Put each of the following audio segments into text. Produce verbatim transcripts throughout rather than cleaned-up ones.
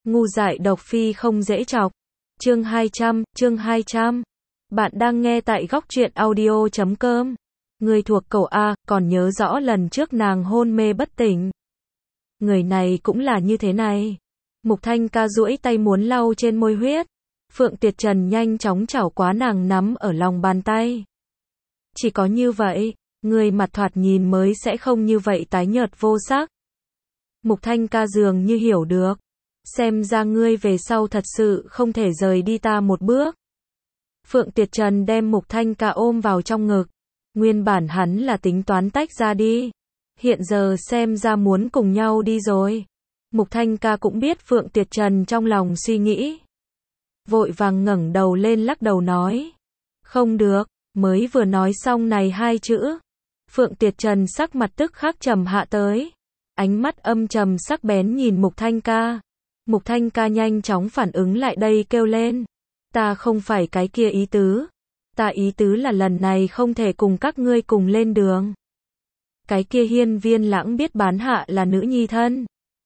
Ngu dại độc phi không dễ chọc. Chương hai trăm, chương hai trăm. Bạn đang nghe tại góc truyện audio chấm com. Người thuộc cậu A, còn nhớ rõ lần trước nàng hôn mê bất tỉnh. Người này cũng là như thế này. Mục Thanh Ca duỗi tay muốn lau trên môi huyết. Phượng Tuyệt Trần nhanh chóng chảo quá nàng nắm ở lòng bàn tay. Chỉ có như vậy, người mặt thoạt nhìn mới sẽ không như vậy tái nhợt vô sắc. Mục Thanh Ca dường như hiểu được. Xem ra ngươi về sau thật sự không thể rời đi ta một bước. Phượng Tuyệt Trần đem Mục Thanh Ca ôm vào trong ngực. Nguyên bản hắn là tính toán tách ra đi. Hiện giờ xem ra muốn cùng nhau đi rồi. Mục Thanh Ca cũng biết Phượng Tuyệt Trần trong lòng suy nghĩ. Vội vàng ngẩng đầu lên lắc đầu nói. Không được, mới vừa nói xong này hai chữ. Phượng Tuyệt Trần sắc mặt tức khắc trầm hạ tới. Ánh mắt âm trầm sắc bén nhìn Mục Thanh Ca. Mục Thanh Ca nhanh chóng phản ứng lại đây kêu lên. Ta không phải cái kia ý tứ. Ta ý tứ là lần này không thể cùng các ngươi cùng lên đường. Cái kia Hiên Viên Lãng biết bán hạ là nữ nhi thân.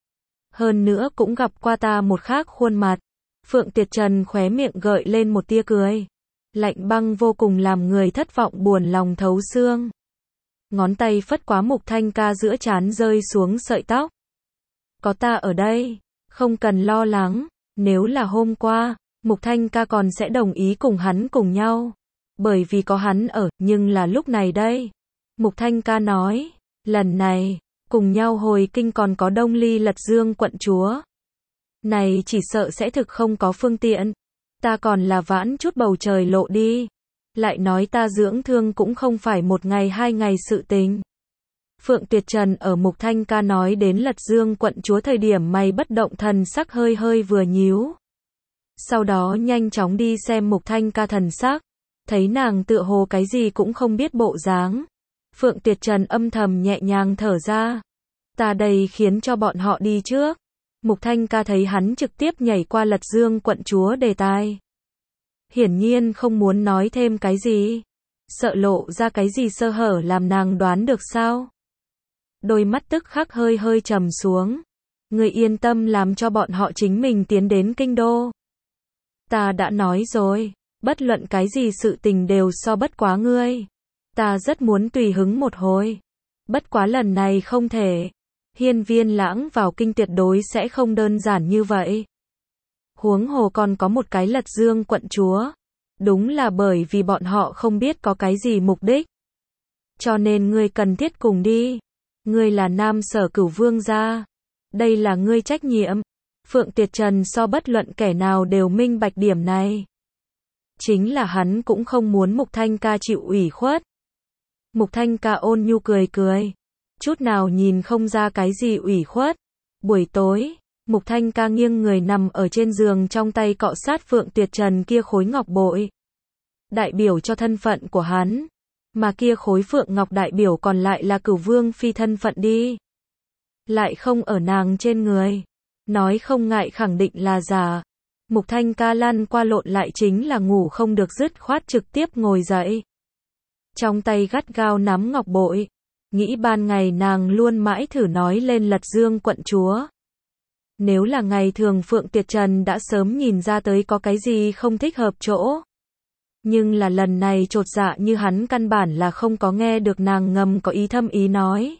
Hơn nữa cũng gặp qua ta một khác khuôn mặt. Phượng Tuyệt Trần khóe miệng gợi lên một tia cười. Lạnh băng vô cùng làm người thất vọng buồn lòng thấu xương. Ngón tay phất quá Mục Thanh Ca giữa trán rơi xuống sợi tóc. Có ta ở đây, không cần lo lắng. Nếu là hôm qua, Mục Thanh Ca còn sẽ đồng ý cùng hắn cùng nhau. Bởi vì có hắn ở, nhưng là lúc này đây. Mục Thanh Ca nói, lần này, cùng nhau hồi kinh còn có Đông Ly Lật Dương quận chúa. Này chỉ sợ sẽ thực không có phương tiện. Ta còn là vãn chút bầu trời lộ đi. Lại nói ta dưỡng thương cũng không phải một ngày hai ngày sự tình. Phượng Tuyệt Trần ở Mục Thanh Ca nói đến Lật Dương quận chúa thời điểm mày bất động thần sắc hơi hơi vừa nhíu. Sau đó nhanh chóng đi xem Mục Thanh Ca thần sắc. Thấy nàng tựa hồ cái gì cũng không biết bộ dáng. Phượng Tuyệt Trần âm thầm nhẹ nhàng thở ra. Ta đây khiến cho bọn họ đi trước. Mục Thanh Ca thấy hắn trực tiếp nhảy qua Lật Dương quận chúa đề tài. Hiển nhiên không muốn nói thêm cái gì. Sợ lộ ra cái gì sơ hở làm nàng đoán được sao. Đôi mắt tức khắc hơi hơi trầm xuống. Ngươi yên tâm làm cho bọn họ chính mình tiến đến kinh đô. Ta đã nói rồi, bất luận cái gì sự tình đều so bất quá ngươi. Ta rất muốn tùy hứng một hồi. Bất quá lần này không thể. Hiên Viên Lãng vào kinh tuyệt đối sẽ không đơn giản như vậy. Huống hồ còn có một cái Lật Dương quận chúa. Đúng là bởi vì bọn họ không biết có cái gì mục đích. Cho nên ngươi cần thiết cùng đi. Ngươi là Nam Sở Cửu Vương gia. Đây là ngươi trách nhiệm. Phượng Tuyệt Trần so bất luận kẻ nào đều minh bạch điểm này. Chính là hắn cũng không muốn Mục Thanh Ca chịu ủy khuất. Mục Thanh Ca ôn nhu cười cười. Chút nào nhìn không ra cái gì ủy khuất. Buổi tối, Mục Thanh Ca nghiêng người nằm ở trên giường trong tay cọ sát Phượng Tuyệt Trần kia khối ngọc bội. Đại biểu cho thân phận của hắn. Mà kia khối Phượng Ngọc đại biểu còn lại là Cửu Vương phi thân phận đi. Lại không ở nàng trên người. Nói không ngại khẳng định là giả. Mục Thanh Ca lăn qua lộn lại chính là ngủ không được dứt khoát trực tiếp ngồi dậy. Trong tay gắt gao nắm ngọc bội. Nghĩ ban ngày nàng luôn mãi thử nói lên Lật Dương quận chúa. Nếu là ngày thường Phượng Tuyệt Trần đã sớm nhìn ra tới có cái gì không thích hợp chỗ. Nhưng là lần này chột dạ như hắn căn bản là không có nghe được nàng ngầm có ý thâm ý nói.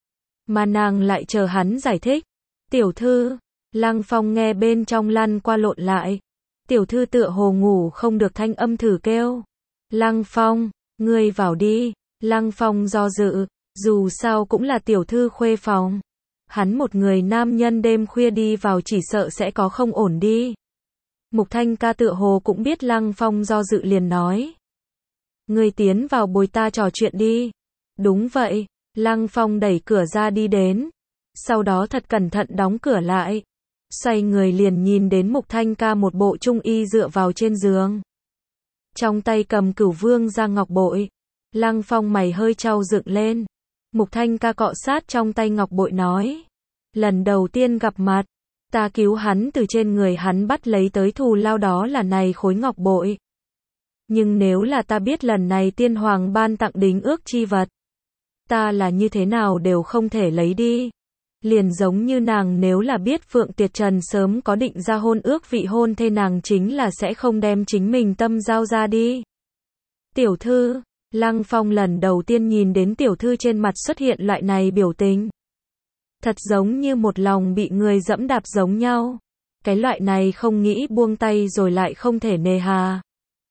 Mà nàng lại chờ hắn giải thích. Tiểu thư, Lăng Phong nghe bên trong lăn qua lộn lại. Tiểu thư tựa hồ ngủ không được thanh âm thử kêu. Lăng Phong, ngươi vào đi. Lăng Phong do dự, dù sao cũng là tiểu thư khuê phòng. Hắn một người nam nhân đêm khuya đi vào chỉ sợ sẽ có không ổn đi. Mục Thanh Ca tựa hồ cũng biết Lăng Phong do dự liền nói. Ngươi tiến vào bồi ta trò chuyện đi. Đúng vậy, Lăng Phong đẩy cửa ra đi đến. Sau đó thật cẩn thận đóng cửa lại. Xoay người liền nhìn đến Mục Thanh Ca một bộ trung y dựa vào trên giường. Trong tay cầm Cửu Vương gia ngọc bội. Lăng Phong mày hơi trao dựng lên. Mục Thanh Ca cọ sát trong tay ngọc bội nói. Lần đầu tiên gặp mặt, ta cứu hắn từ trên người hắn bắt lấy tới thù lao đó là này khối ngọc bội. Nhưng nếu là ta biết lần này tiên hoàng ban tặng đính ước chi vật, ta là như thế nào đều không thể lấy đi. Liền giống như nàng nếu là biết Phượng Tiệt Trần sớm có định ra hôn ước vị hôn thê nàng chính là sẽ không đem chính mình tâm giao ra đi. Tiểu thư, Lăng Phong lần đầu tiên nhìn đến tiểu thư trên mặt xuất hiện loại này biểu tình. Thật giống như một lòng bị người dẫm đạp giống nhau. Cái loại này không nghĩ buông tay rồi lại không thể nề hà.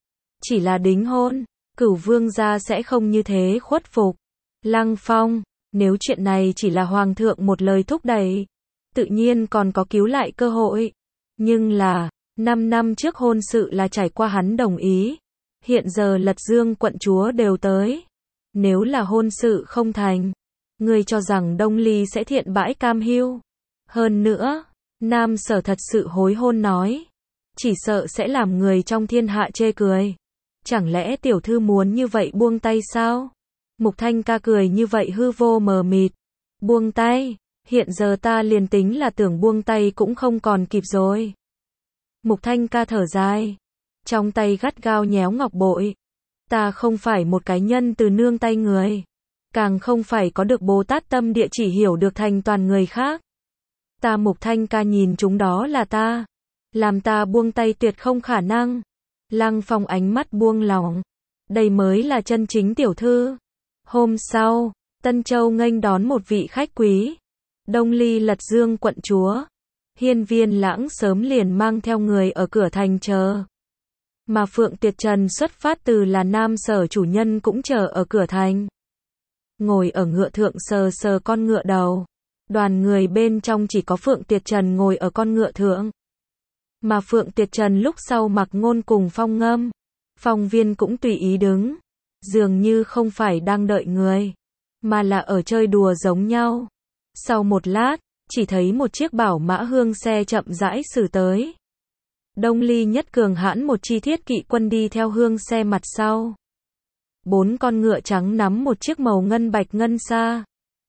Chỉ là đính hôn, Cửu vương gia sẽ không như thế khuất phục. Lăng Phong, nếu chuyện này chỉ là hoàng thượng một lời thúc đẩy, tự nhiên còn có cứu lại cơ hội. Nhưng là, năm năm trước hôn sự là trải qua hắn đồng ý. Hiện giờ Lật Dương quận chúa đều tới. Nếu là hôn sự không thành, ngươi cho rằng Đông Ly sẽ thiện bãi cam hiu. Hơn nữa, Nam Sở thật sự hối hôn nói, chỉ sợ sẽ làm người trong thiên hạ chê cười. Chẳng lẽ tiểu thư muốn như vậy buông tay sao? Mục Thanh ca cười như vậy hư vô mờ mịt. Buông tay, hiện giờ ta liền tính là tưởng buông tay cũng không còn kịp rồi. Mục Thanh ca thở dài, trong tay gắt gao nhéo ngọc bội. Ta không phải một cái nhân từ nương tay người, càng không phải có được Bồ Tát tâm địa chỉ hiểu được thành toàn người khác. Ta Mục Thanh ca nhìn chúng đó là ta, làm ta buông tay tuyệt không khả năng. Lăng Phong ánh mắt buông lỏng, đây mới là chân chính tiểu thư. Hôm sau, Tân Châu nghênh đón một vị khách quý, Đông Ly Lật Dương quận chúa. Hiên Viên Lãng sớm liền mang theo người ở cửa thành chờ. Mà Phượng Tiệt Trần xuất phát từ là Nam Sở chủ nhân cũng chờ ở cửa thành. Ngồi ở ngựa thượng sờ sờ con ngựa đầu. Đoàn người bên trong chỉ có Phượng Tiệt Trần ngồi ở con ngựa thượng. Mà Phượng Tiệt Trần lúc sau mặc ngôn cùng Phong Ngâm. Phong Viên cũng tùy ý đứng. Dường như không phải đang đợi người, mà là ở chơi đùa giống nhau. Sau một lát, chỉ thấy một chiếc bảo mã hương xe chậm rãi xử tới. Đông Ly nhất cường hãn một chi thiết kỵ quân đi theo hương xe mặt sau. Bốn con ngựa trắng nắm một chiếc màu ngân bạch ngân xa.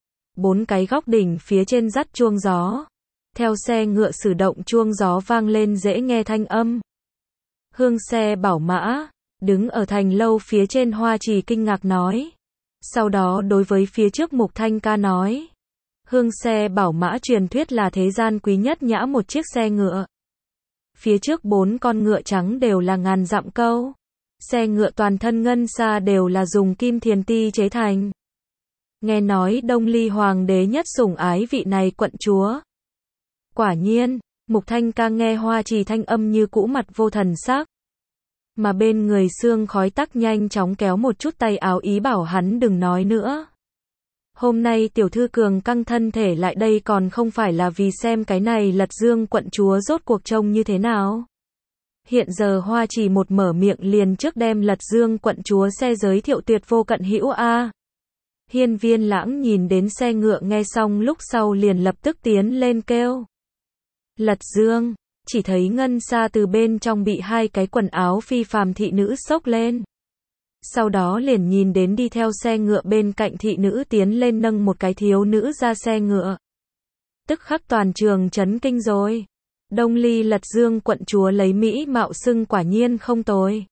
Bốn cái góc đỉnh phía trên dắt chuông gió. Theo xe ngựa sử động chuông gió vang lên dễ nghe thanh âm. Hương xe bảo mã, đứng ở thành lâu phía trên Hoa Trì kinh ngạc nói. Sau đó đối với phía trước Mục Thanh ca nói. Hương xe bảo mã truyền thuyết là thế gian quý nhất nhã một chiếc xe ngựa. Phía trước bốn con ngựa trắng đều là ngàn dặm câu. Xe ngựa toàn thân ngân xa đều là dùng kim thiền ti chế thành. Nghe nói Đông Ly hoàng đế nhất sủng ái vị này quận chúa. Quả nhiên, Mục Thanh ca nghe Hoa Trì thanh âm như cũ mặt vô thần sắc. Mà bên người xương khói tắc nhanh chóng kéo một chút tay áo ý bảo hắn đừng nói nữa. Hôm nay tiểu thư cường căng thân thể lại đây còn không phải là vì xem cái này Lật Dương quận chúa rốt cuộc trông như thế nào. Hiện giờ Hoa Trì một mở miệng liền trước đem Lật Dương quận chúa xe giới thiệu tuyệt vô cận hữu a. Hiên Viên Lãng nhìn đến xe ngựa nghe xong lúc sau liền lập tức tiến lên kêu. Lật Dương, chỉ thấy ngân xa từ bên trong bị hai cái quần áo phi phàm thị nữ xốc lên. Sau đó liền nhìn đến đi theo xe ngựa bên cạnh thị nữ tiến lên nâng một cái thiếu nữ ra xe ngựa. Tức khắc toàn trường chấn kinh rồi. Đông Ly Lật Dương quận chúa lấy mỹ mạo xưng quả nhiên không tồi.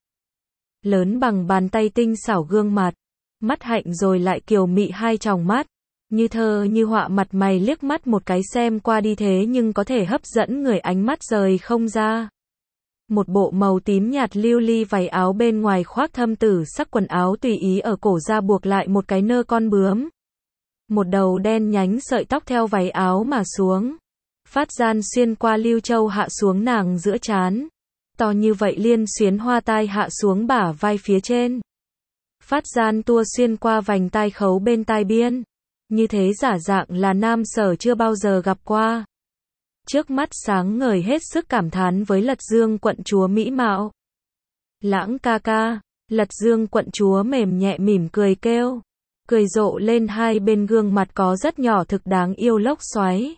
Lớn bằng bàn tay tinh xảo gương mặt, mắt hạnh rồi lại kiều mị hai tròng mắt, như thơ như họa mặt mày liếc mắt một cái xem qua đi thế nhưng có thể hấp dẫn người ánh mắt rời không ra. Một bộ màu tím nhạt lưu ly váy áo bên ngoài khoác thâm tử sắc quần áo tùy ý ở cổ ra buộc lại một cái nơ con bướm. Một đầu đen nhánh sợi tóc theo váy áo mà xuống. Phát gian xuyên qua lưu châu hạ xuống nàng giữa trán. To như vậy liên xuyến hoa tai hạ xuống bả vai phía trên. Phát gian tua xuyên qua vành tai khấu bên tai biên. Như thế giả dạng là Nam Sở chưa bao giờ gặp qua. Trước mắt sáng ngời hết sức cảm thán với Lật Dương quận chúa mỹ mạo. Lãng ca ca, Lật Dương quận chúa mềm nhẹ mỉm cười kêu. Cười rộ lên hai bên gương mặt có rất nhỏ thực đáng yêu lốc xoáy.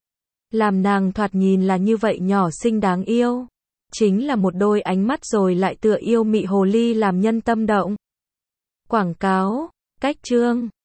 Làm nàng thoạt nhìn là như vậy nhỏ xinh đáng yêu. Chính là một đôi ánh mắt rồi lại tựa yêu mị hồ ly làm nhân tâm động. Quảng cáo, cách chương.